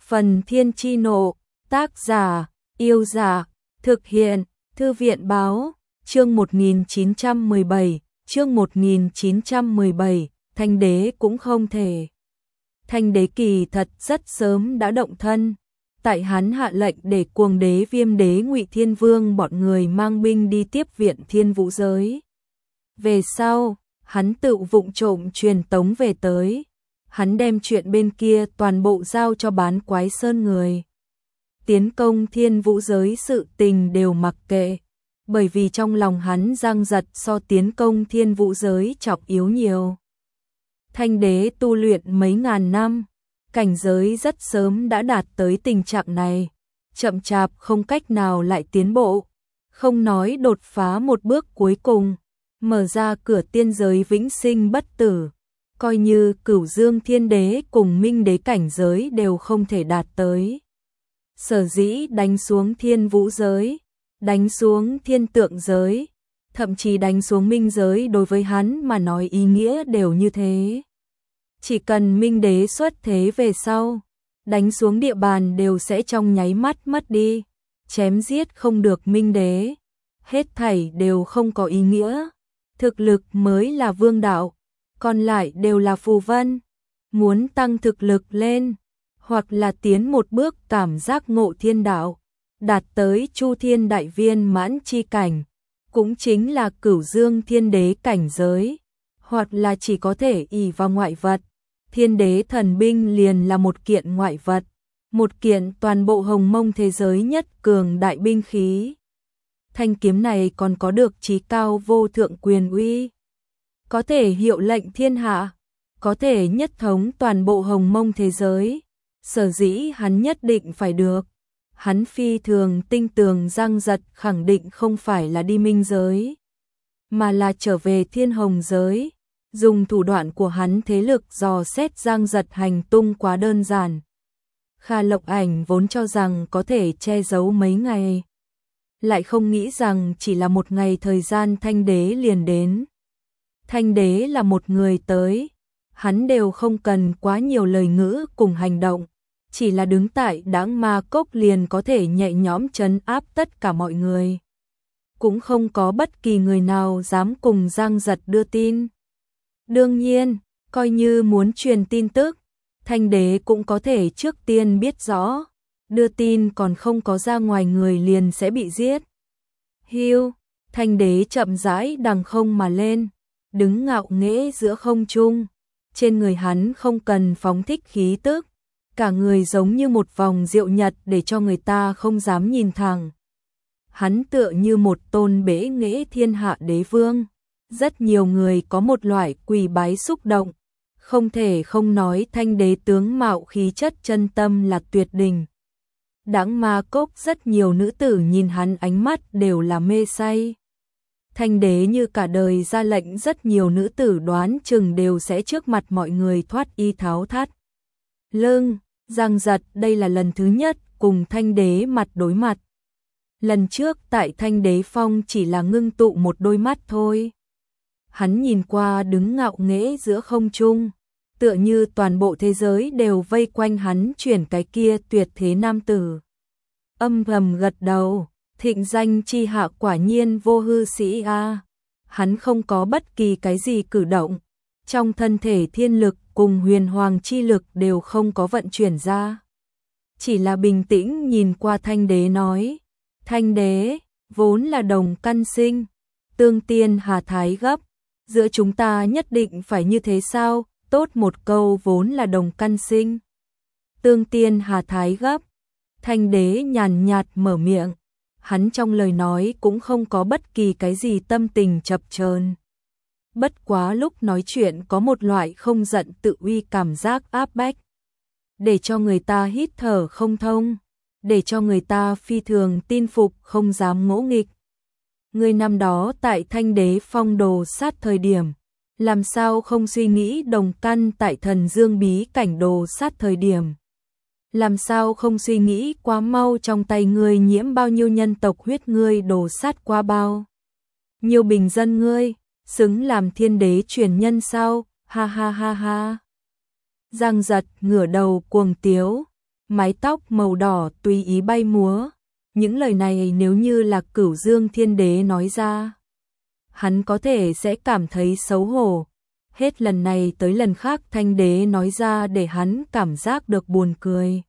Phần Thiên Chi Nộ, tác giả, Yêu Dạ, thực hiện, Thư viện Báo, chương 1917, chương 1917, Thanh Đế cũng không thể. Thanh Đế kỳ thật rất sớm đã động thân, tại hắn hạ lệnh để Cuồng Đế, Viêm Đế, Ngụy Thiên Vương bọn người mang binh đi tiếp viện Thiên Vũ giới. Về sau, hắn tự vụng trộm truyền tống về tới. Hắn đem chuyện bên kia toàn bộ giao cho Bán Quái Sơn người. Tiến công Thiên Vũ giới sự tình đều mặc kệ, bởi vì trong lòng hắn giăng giật so tiến công Thiên Vũ giới trọng yếu nhiều. Thanh Đế tu luyện mấy ngàn năm, cảnh giới rất sớm đã đạt tới tình trạng này, chậm chạp không cách nào lại tiến bộ, không nói đột phá một bước cuối cùng, mở ra cửa tiên giới vĩnh sinh bất tử. Coi như Cửu Dương Thiên Đế cùng Minh Đế cảnh giới đều không thể đạt tới. Sở dĩ đánh xuống Thiên Vũ giới, đánh xuống Thiên Tượng giới, thậm chí đánh xuống Minh giới đối với hắn mà nói ý nghĩa đều như thế. Chỉ cần Minh Đế xuất thế về sau, đánh xuống địa bàn đều sẽ trong nháy mắt mất đi, chém giết không được Minh Đế, hết thảy đều không có ý nghĩa, thực lực mới là vương đạo. Còn lại đều là phù vân, muốn tăng thực lực lên, hoặc là tiến một bước cảm giác ngộ thiên đạo, đạt tới Chu Thiên Đại Viên mãn chi cảnh, cũng chính là Cửu Dương Thiên Đế cảnh giới, hoặc là chỉ có thể ỷ vào ngoại vật. Thiên Đế thần binh liền là một kiện ngoại vật, một kiện toàn bộ hồng mông thế giới nhất cường đại binh khí. Thanh kiếm này còn có được chí cao vô thượng quyền uy, có thể hiệu lệnh thiên hạ, có thể nhất thống toàn bộ hồng mông thế giới. Sở dĩ hắn nhất định phải được. Hắn phi thường tinh tường giang giật khẳng định không phải là đi minh giới, mà là trở về thiên hồng giới. Dùng thủ đoạn của hắn thế lực dò xét giang giật hành tung quá đơn giản. Kha Lộc Ảnh vốn cho rằng có thể che giấu mấy ngày, lại không nghĩ rằng chỉ là một ngày thời gian Thanh Đế liền đến. Thanh Đế là một người tới, hắn đều không cần quá nhiều lời ngữ cùng hành động, chỉ là đứng tại Đãng Ma Cốc liền có thể nhẹ nhõm trấn áp tất cả mọi người. Cũng không có bất kỳ người nào dám cùng giang giật đưa tin. Đương nhiên, coi như muốn truyền tin tức, Thanh Đế cũng có thể trước tiên biết rõ, đưa tin còn không có ra ngoài người liền sẽ bị giết. Hiu, Thanh Đế chậm rãi đằng không mà lên, đứng ngạo nghễ giữa không trung, trên người hắn không cần phóng thích khí tức, cả người giống như một vòng diệu nhật để cho người ta không dám nhìn thẳng. Hắn tựa như một tôn bế nghệ thiên hạ đế vương, rất nhiều người có một loại quỳ bái xúc động, không thể không nói Thanh Đế tướng mạo khí chất chân tâm là tuyệt đỉnh. Đãng Ma Cốc rất nhiều nữ tử nhìn hắn ánh mắt đều là mê say. Thanh Đế như cả đời ra lệnh rất nhiều nữ tử đoán chừng đều sẽ trước mặt mọi người thoát y tháo thắt lưng. Giang giật đây là lần thứ nhất cùng Thanh Đế mặt đối mặt. Lần trước tại Thanh Đế Phong chỉ là ngưng tụ một đôi mắt thôi. Hắn nhìn qua đứng ngạo nghễ giữa không trung, tựa như toàn bộ thế giới đều vây quanh hắn chuyển cái kia tuyệt thế nam tử. Âm thầm gật đầu, thịnh danh chi hạ quả nhiên vô hư sĩ a. Hắn không có bất kỳ cái gì cử động, trong thân thể thiên lực cùng huyền hoàng chi lực đều không có vận chuyển ra. Chỉ là bình tĩnh nhìn qua Thanh Đế nói, Thanh Đế, vốn là đồng căn sinh, tương tiên hà thái gấp, giữa chúng ta nhất định phải như thế sao? Tốt một câu vốn là đồng căn sinh, tương tiên hà thái gấp. Thanh Đế nhàn nhạt mở miệng, hắn trong lời nói cũng không có bất kỳ cái gì tâm tình chập chờn. Bất quá lúc nói chuyện có một loại không giận tự uy cảm giác áp bách, để cho người ta hít thở không thông, để cho người ta phi thường tin phục không dám ngỗ nghịch. Người năm đó tại Thanh Đế Phong đồ sát thời điểm, làm sao không suy nghĩ đồng căn tại Thần Dương bí cảnh đồ sát thời điểm? Làm sao không suy nghĩ quá mau trong tay ngươi nhiễm bao nhiêu nhân tộc huyết ngươi đồ sát qua bao nhiều bình dân ngươi, xứng làm Thiên Đế truyền nhân sao? Ha ha ha ha. Giang giật ngửa đầu cuồng tiếu, mái tóc màu đỏ tùy ý bay múa. Những lời này nếu như là Cửu Dương Thiên Đế nói ra, hắn có thể sẽ cảm thấy xấu hổ. Hết lần này tới lần khác Thanh Đế nói ra để hắn cảm giác được buồn cười.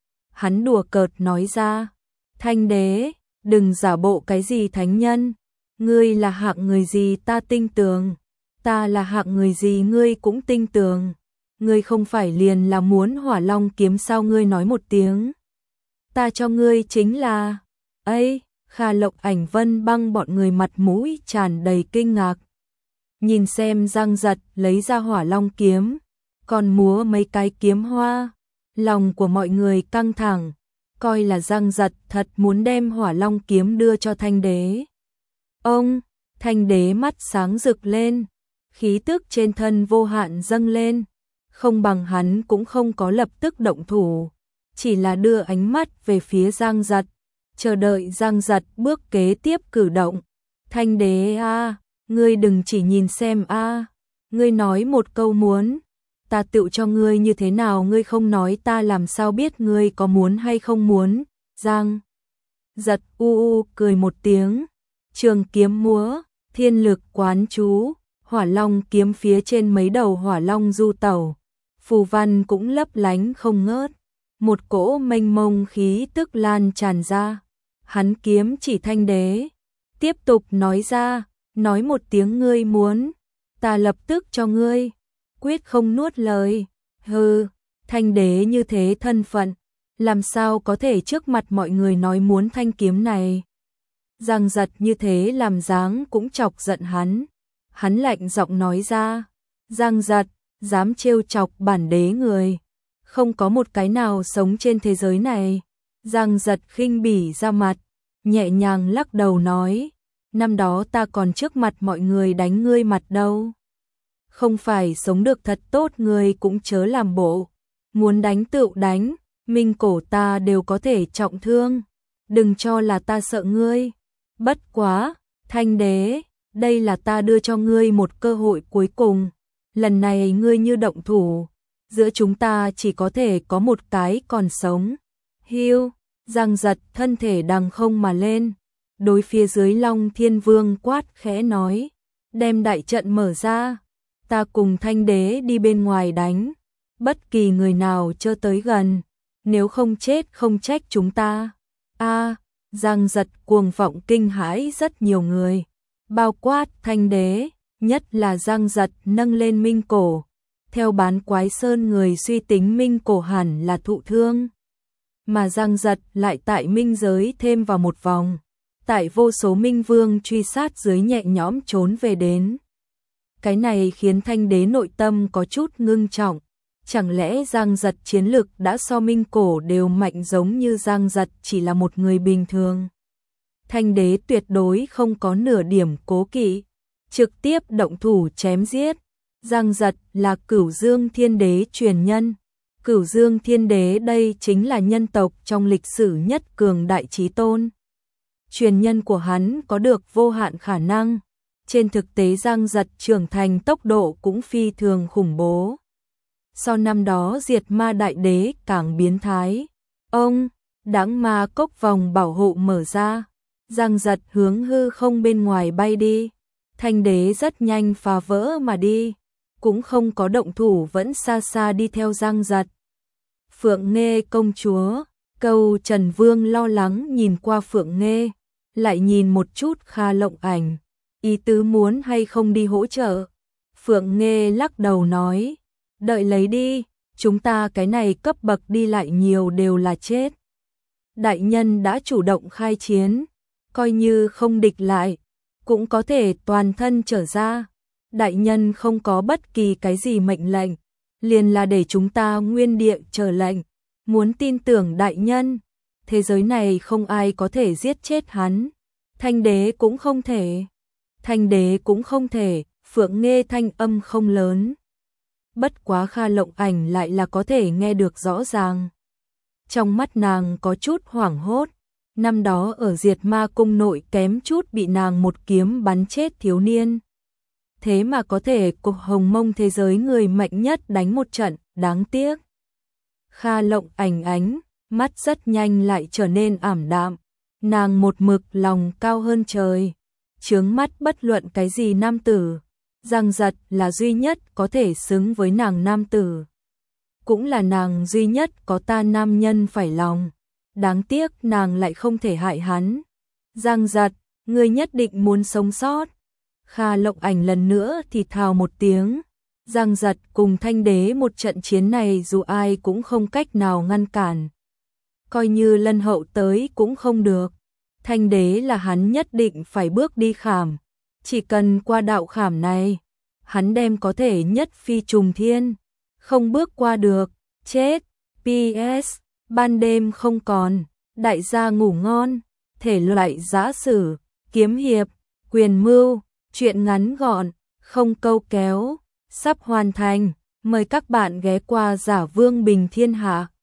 Hắn đùa cợt nói ra, Thanh Đế, đừng giả bộ cái gì thánh nhân, ngươi là hạng người gì ta tin tưởng, ta là hạng người gì ngươi cũng tin tưởng, ngươi không phải liền là muốn Hỏa Long kiếm sao ngươi nói một tiếng. Ta cho ngươi chính là, ấy, Kha Lộc Ảnh Vân Băng bọn người mặt mũi tràn đầy kinh ngạc. Nhìn xem Giang Giật lấy ra Hỏa Long kiếm, còn múa mấy cái kiếm hoa, lòng của mọi người căng thẳng, coi là Giang Giật thật muốn đem Hỏa Long kiếm đưa cho Thanh Đế. Ông, Thanh Đế mắt sáng rực lên, khí tức trên thân vô hạn dâng lên, không bằng hắn cũng không có lập tức động thủ, chỉ là đưa ánh mắt về phía Giang Giật, chờ đợi Giang Giật bước kế tiếp cử động. Thanh Đế a, ngươi đừng chỉ nhìn xem a, ngươi nói một câu muốn, ta tựu cho ngươi như thế nào, ngươi không nói ta làm sao biết ngươi có muốn hay không muốn. Giang Giật cười một tiếng, trường kiếm múa, thiên lực quán chú, Hỏa Long kiếm phía trên mấy đầu hỏa long du tẩu, phù văn cũng lấp lánh không ngớt, một cỗ mênh mông khí tức lan tràn ra. Hắn kiếm chỉ Thanh Đế, tiếp tục nói ra, nói một tiếng ngươi muốn, ta lập tức cho ngươi, quyết không nuốt lời. Hừ, Thanh Đế như thế thân phận, làm sao có thể trước mặt mọi người nói muốn thanh kiếm này. Giang Giật như thế làm dáng cũng chọc giận hắn. Hắn lạnh giọng nói ra, Giang Giật, dám trêu chọc bản đế người, không có một cái nào sống trên thế giới này. Giang Giật khinh bỉ ra mặt, nhẹ nhàng lắc đầu nói, năm đó ta còn trước mặt mọi người đánh ngươi mặt đâu. Không phải sống được thật tốt ngươi cũng chớ làm bộ, muốn đánh tựu đánh, minh cổ ta đều có thể trọng thương, đừng cho là ta sợ ngươi. Bất quá, Thanh Đế, đây là ta đưa cho ngươi một cơ hội cuối cùng, lần này ngươi như động thủ, giữa chúng ta chỉ có thể có một cái còn sống. Hiu, Giang Giật thân thể đằng không mà lên, đối phía dưới Long Thiên Vương quát khẽ nói, đem đại trận mở ra, ta cùng Thanh Đế đi bên ngoài đánh, bất kỳ người nào chớ tới gần, nếu không chết không trách chúng ta. A, Giang Giật cuồng vọng kinh hãi rất nhiều người, bao quát Thanh Đế, nhất là Giang Giật nâng lên minh cổ, theo Bán Quái Sơn người suy tính minh cổ hẳn là thụ thương, mà Giang Giật lại tại minh giới thêm vào một vòng, tại vô số minh vương truy sát dưới nhẹ nhõm trốn về đến. Cái này khiến Thanh Đế nội tâm có chút ngưng trọng, chẳng lẽ Giang Giật chiến lực đã so minh cổ đều mạnh giống như Giang Giật chỉ là một người bình thường. Thanh Đế tuyệt đối không có nửa điểm cố kỵ, trực tiếp động thủ chém giết. Giang Giật là Cửu Dương Thiên Đế truyền nhân. Cửu Dương Thiên Đế đây chính là nhân tộc trong lịch sử nhất cường đại chí tôn. Truyền nhân của hắn có được vô hạn khả năng. Trên thực tế Giang Giật trưởng thành tốc độ cũng phi thường khủng bố. Sau năm đó diệt ma đại đế càng biến thái. Ông, đãng ma cốc vòng bảo hộ mở ra. Giang Giật hướng hư không bên ngoài bay đi. Thanh Đế rất nhanh phá vỡ mà đi, cũng không có động thủ vẫn xa xa đi theo Giang Giật. Phượng Nghê công chúa, Câu Trần Vương lo lắng nhìn qua Phượng Nghê, lại nhìn một chút Kha Lộng Ảnh, ý tứ muốn hay không đi hỗ trợ. Phượng Nghê lắc đầu nói, đợi lấy đi, chúng ta cái này cấp bậc đi lại nhiều đều là chết. Đại nhân đã chủ động khai chiến, coi như không địch lại, cũng có thể toàn thân trở ra. Đại nhân không có bất kỳ cái gì mệnh lệnh, liền là để chúng ta nguyên địa chờ lệnh. Muốn tin tưởng đại nhân, thế giới này không ai có thể giết chết hắn. Thanh Đế cũng không thể. Thanh Đế cũng không thể, Phượng Nghê thanh âm không lớn. Bất quá Kha Lộng Ảnh lại là có thể nghe được rõ ràng. Trong mắt nàng có chút hoảng hốt. Năm đó ở Diệt Ma Cung nội kém chút bị nàng một kiếm bắn chết thiếu niên. Thế mà có thể cục hồng mông thế giới người mạnh nhất đánh một trận, đáng tiếc. Kha Lộng Ảnh ánh mắt rất nhanh lại trở nên ảm đạm. Nàng một mực lòng cao hơn trời, chướng mắt bất luận cái gì nam tử. Giang Giật là duy nhất có thể xứng với nàng nam tử, cũng là nàng duy nhất có ta nam nhân phải lòng. Đáng tiếc nàng lại không thể hại hắn. Giang Giật, ngươi nhất định muốn sống sót. Kha Lộng Ảnh lần nữa thì thào một tiếng. Giang Giật cùng Thanh Đế một trận chiến này dù ai cũng không cách nào ngăn cản. Coi như Lân Hậu tới cũng không được. Thanh Đế là hắn nhất định phải bước đi khảm. Chỉ cần qua đạo khảm này, hắn đem có thể nhất phi trùng thiên. Không bước qua được, chết. PS, ban đêm không còn, đại gia ngủ ngon. Thể loại giã sử, kiếm hiệp, quyền mưu, truyện ngắn gọn, không câu kéo, sắp hoàn thành. Mời các bạn ghé qua Giả Vương Bình Thiên Hạ.